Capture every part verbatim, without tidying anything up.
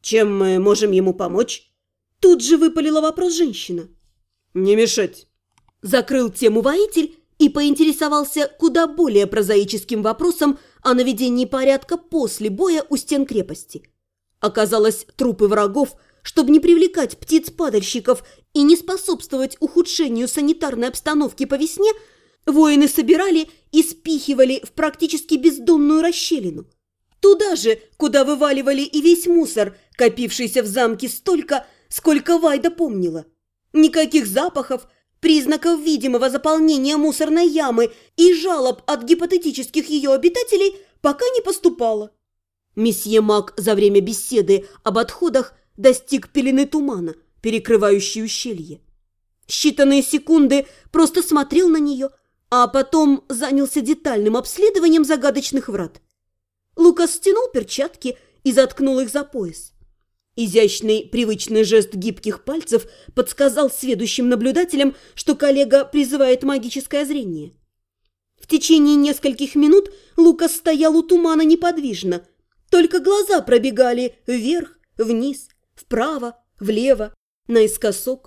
Чем мы можем ему помочь?» Тут же выпалила вопрос женщина. «Не мешать!» Закрыл тему воитель и поинтересовался куда более прозаическим вопросом о наведении порядка после боя у стен крепости. Оказалось, трупы врагов, чтобы не привлекать птиц-падальщиков и не способствовать ухудшению санитарной обстановки по весне, воины собирали и спихивали в практически бездонную расщелину. Туда же, куда вываливали и весь мусор, копившийся в замке столько, сколько Вайда помнила. Никаких запахов, признаков видимого заполнения мусорной ямы и жалоб от гипотетических ее обитателей пока не поступало. Месье Мак за время беседы об отходах достиг пелены тумана, перекрывающей ущелье. Считанные секунды просто смотрел на нее, а потом занялся детальным обследованием загадочных врат. Лукас стянул перчатки и заткнул их за пояс. Изящный, привычный жест гибких пальцев подсказал сведущим наблюдателям, что коллега призывает магическое зрение. В течение нескольких минут Лукас стоял у тумана неподвижно, только глаза пробегали вверх, вниз, вправо, влево, наискосок.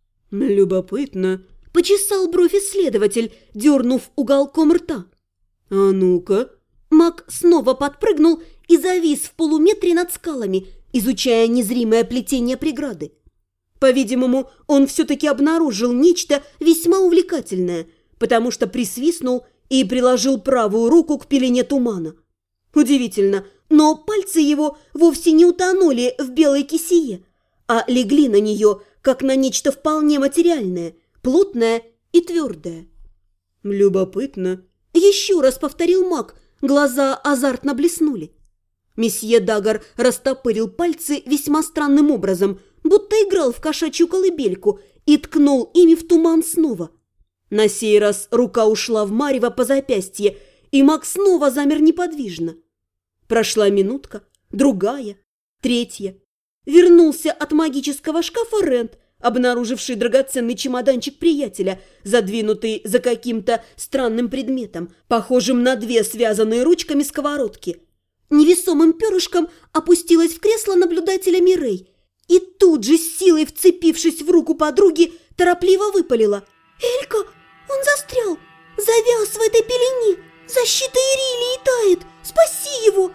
«Любопытно», – почесал бровь исследователь, дернув уголком рта. «А ну-ка». Маг снова подпрыгнул и завис в полуметре над скалами, изучая незримое плетение преграды. По-видимому, он все-таки обнаружил нечто весьма увлекательное, потому что присвистнул и приложил правую руку к пелене тумана. Удивительно, но пальцы его вовсе не утонули в белой кисее, а легли на нее, как на нечто вполне материальное, плотное и твердое. «Любопытно», — еще раз повторил маг, глаза азартно блеснули. Месье Дагар растопырил пальцы весьма странным образом, будто играл в кошачью колыбельку, и ткнул ими в туман снова. На сей раз рука ушла в марево по запястье, и маг снова замер неподвижно. Прошла минутка, другая, третья. Вернулся от магического шкафа Рент, обнаруживший драгоценный чемоданчик приятеля, задвинутый за каким-то странным предметом, похожим на две связанные ручками сковородки. Невесомым перышком опустилась в кресло наблюдателя Мирей и тут же, с силой вцепившись в руку подруги, торопливо выпалила. «Элька, он застрял, завяз в этой пелене, защита Ирилии тает, спаси его!»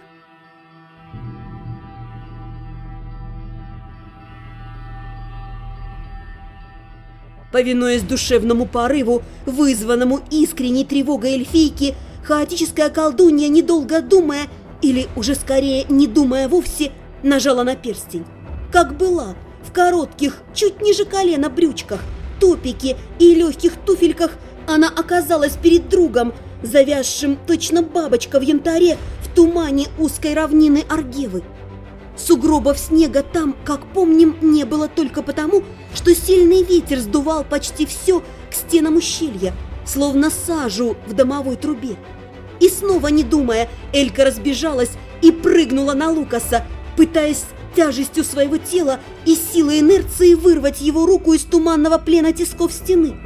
Повинуясь душевному порыву, вызванному искренней тревогой эльфийки, хаотическая колдунья, недолго думая, или уже скорее не думая вовсе, нажала на перстень. Как была, в коротких, чуть ниже колена брючках, топике и легких туфельках, она оказалась перед другом, завязшим точно бабочка в янтаре в тумане узкой равнины Аргевы. Сугробов снега там, как помним, не было только потому, что сильный ветер сдувал почти все к стенам ущелья, словно сажу в домовой трубе. И снова не думая, Элька разбежалась и прыгнула на Лукаса, пытаясь тяжестью своего тела и силой инерции вырвать его руку из туманного плена тисков стены.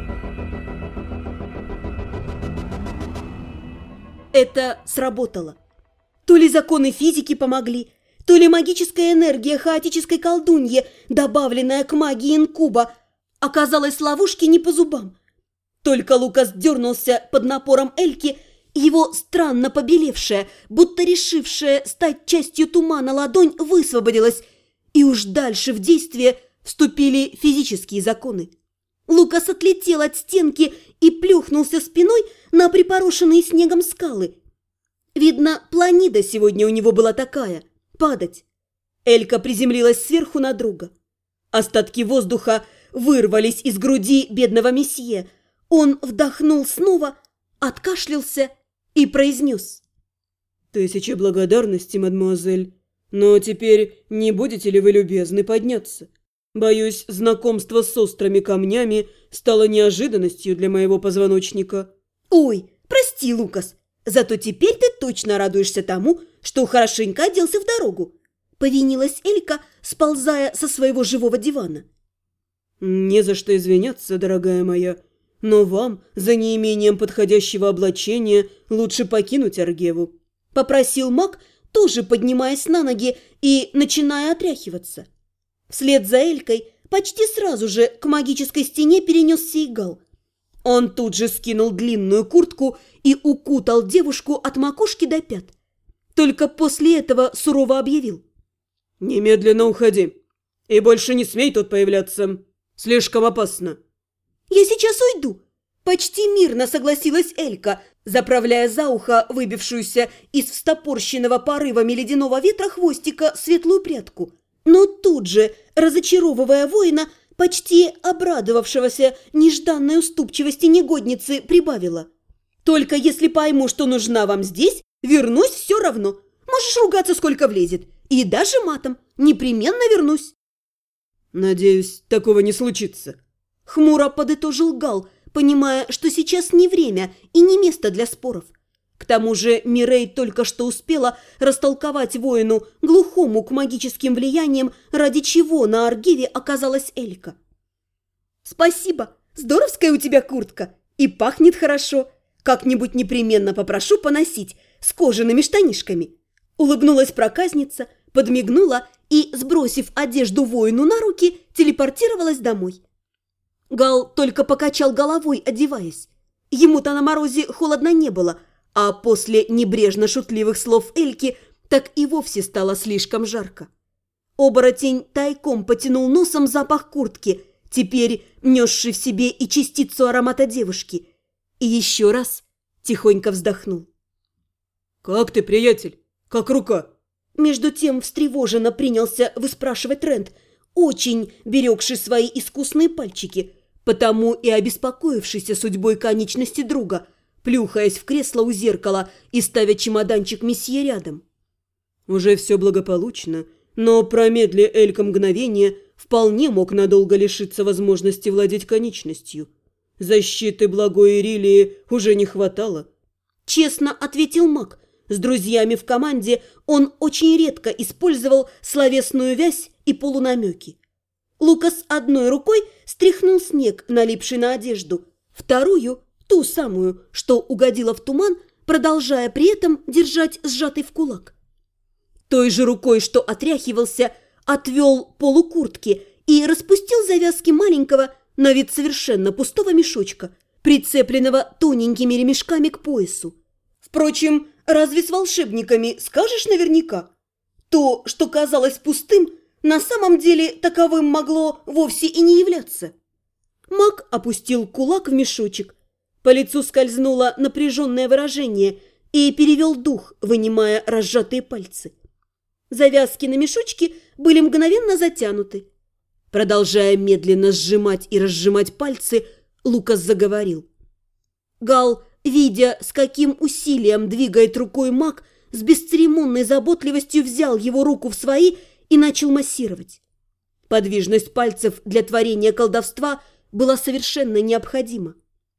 Это сработало. То ли законы физики помогли, то ли магическая энергия хаотической колдуньи, добавленная к магии инкуба, оказалась ловушке не по зубам. Только Лукас дернулся под напором Эльки, его странно побелевшая, будто решившая стать частью тумана ладонь высвободилась, и уж дальше в действие вступили физические законы. Лукас отлетел от стенки и плюхнулся спиной на припорошенные снегом скалы. Видно, планида сегодня у него была такая – падать. Элька приземлилась сверху на друга. Остатки воздуха вырвались из груди бедного месье. Он вдохнул снова, откашлялся и произнес: «Тысяча благодарностей, мадемуазель, но теперь не будете ли вы любезны подняться? Боюсь, знакомство с острыми камнями стало неожиданностью для моего позвоночника». «Ой, прости, Лукас, зато теперь ты точно радуешься тому, что хорошенько оделся в дорогу», — повинилась Элька, сползая со своего живого дивана. «Не за что извиняться, дорогая моя, но вам, за неимением подходящего облачения, лучше покинуть Аргеву», — попросил маг, тоже поднимаясь на ноги и начиная отряхиваться. Вслед за Элькой почти сразу же к магической стене перенесся и Гал. Он тут же скинул длинную куртку и укутал девушку от макушки до пят. Только после этого сурово объявил: «Немедленно уходи и больше не смей тут появляться. Слишком опасно». «Я сейчас уйду», – почти мирно согласилась Элька, заправляя за ухо выбившуюся из встопорщенного порывами ледяного ветра хвостика светлую прядку. Но тут же, разочаровывая воина, почти обрадовавшегося нежданной уступчивости негодницы, прибавила: «Только если пойму, что нужна вам здесь, вернусь все равно. Можешь ругаться, сколько влезет. И даже матом. Непременно вернусь». «Надеюсь, такого не случится», – хмуро подытожил Гал, понимая, что сейчас не время и не место для споров. К тому же Мирей только что успела растолковать воину, глухому к магическим влияниям, ради чего на Аргиве оказалась Элька. «Спасибо, здоровская у тебя куртка и пахнет хорошо. Как-нибудь непременно попрошу поносить с кожаными штанишками». Улыбнулась проказница, подмигнула и, сбросив одежду воину на руки, телепортировалась домой. Гал только покачал головой, одеваясь. Ему-то на морозе холодно не было, а после небрежно-шутливых слов Эльки так и вовсе стало слишком жарко. Оборотень тайком потянул носом запах куртки, теперь несший в себе и частицу аромата девушки, и еще раз тихонько вздохнул. «Как ты, приятель? Как рука?» Между тем встревоженно принялся выспрашивать Рент, очень берегший свои искусные пальчики, потому и обеспокоившийся судьбой конечности друга, плюхаясь в кресло у зеркала и ставя чемоданчик месье рядом. «Уже все благополучно, но промедли Элька мгновение, вполне мог надолго лишиться возможности владеть конечностью. Защиты благой Ирилии уже не хватало». Честно ответил маг. С друзьями в команде он очень редко использовал словесную вязь и полунамеки. Лукас одной рукой стряхнул снег, налипший на одежду, вторую, ту самую, что угодила в туман, продолжая при этом держать сжатый в кулак. Той же рукой, что отряхивался, отвел полукуртки и распустил завязки маленького, на вид совершенно пустого мешочка, прицепленного тоненькими ремешками к поясу. Впрочем, разве с волшебниками скажешь наверняка? То, что казалось пустым, на самом деле таковым могло вовсе и не являться. Маг опустил кулак в мешочек. По лицу скользнуло напряженное выражение и перевел дух, вынимая разжатые пальцы. Завязки на мешочке были мгновенно затянуты. Продолжая медленно сжимать и разжимать пальцы, Лукас заговорил. Гал, видя, с каким усилием двигает рукой маг, с бесцеремонной заботливостью взял его руку в свои и начал массировать. Подвижность пальцев для творения колдовства была совершенно необходима.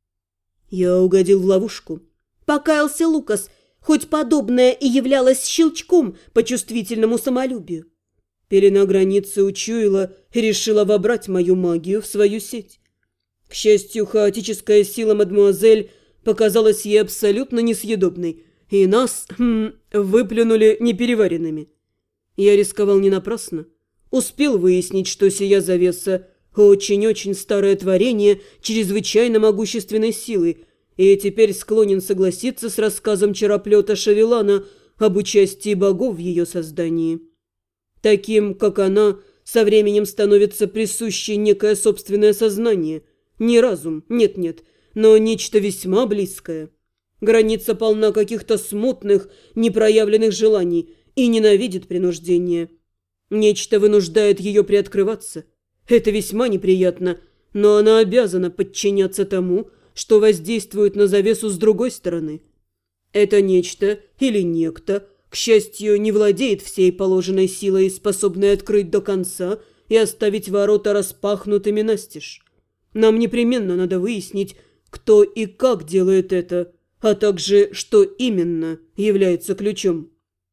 «Я угодил в ловушку», – покаялся Лукас, хоть подобное и являлось щелчком по чувствительному самолюбию. Пелена границы учуяла и решила вобрать мою магию в свою сеть. К счастью, хаотическая сила мадемуазель показалась ей абсолютно несъедобной, и нас хм, выплюнули непереваренными. Я рисковал не напрасно. Успел выяснить, что сия завеса очень-очень старое творение чрезвычайно могущественной силы, и теперь склонен согласиться с рассказом чароплета Шавелана об участии богов в ее создании. Таким, как она, со временем становится присуще некое собственное сознание, не разум, нет-нет, но нечто весьма близкое. Граница полна каких-то смутных, непроявленных желаний и ненавидит принуждение. Нечто вынуждает ее приоткрываться. Это весьма неприятно, но она обязана подчиняться тому, что воздействует на завесу с другой стороны. Это нечто или некто, к счастью, не владеет всей положенной силой, способной открыть до конца и оставить ворота распахнутыми настежь. Нам непременно надо выяснить, кто и как делает это, а также, что именно является ключом.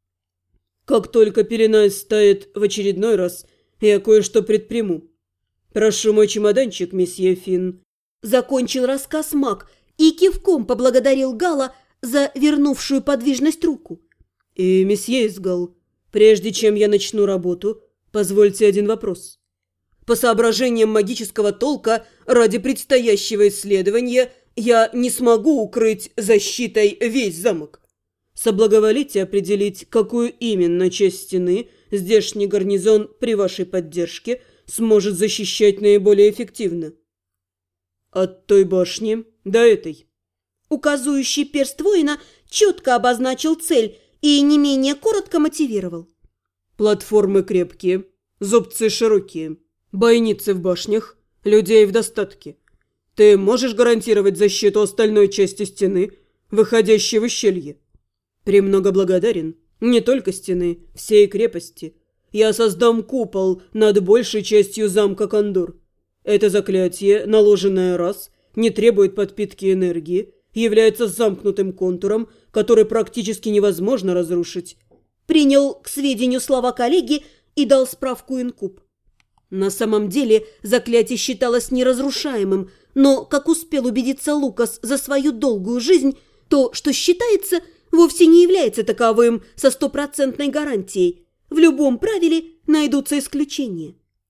Как только пелена истает в очередной раз, я кое-что предприму. Прошу мой чемоданчик, месье Финн. Закончил рассказ маг и кивком поблагодарил Гала за вернувшую подвижность руку. И, месье Изгал, прежде чем я начну работу, позвольте один вопрос. По соображениям магического толка, ради предстоящего исследования я не смогу укрыть защитой весь замок. Соблаговолите определить, какую именно часть стены здешний гарнизон при вашей поддержке сможет защищать наиболее эффективно. От той башни до этой. Указующий перст воина четко обозначил цель и не менее коротко мотивировал. Платформы крепкие, зубцы широкие, бойницы в башнях, людей в достатке. Ты можешь гарантировать защиту остальной части стены, выходящей в ущелье? Премного благодарен. Не только стены, всей крепости. Я создам купол над большей частью замка Кондор. Это заклятие, наложенное раз, не требует подпитки энергии, является замкнутым контуром, который практически невозможно разрушить. Принял к сведению слова коллеги и дал справку инкуб. На самом деле заклятие считалось неразрушаемым, но, как успел убедиться Лукас за свою долгую жизнь, то, что считается, вовсе не является таковым со стопроцентной гарантией. В любом правиле найдутся исключения.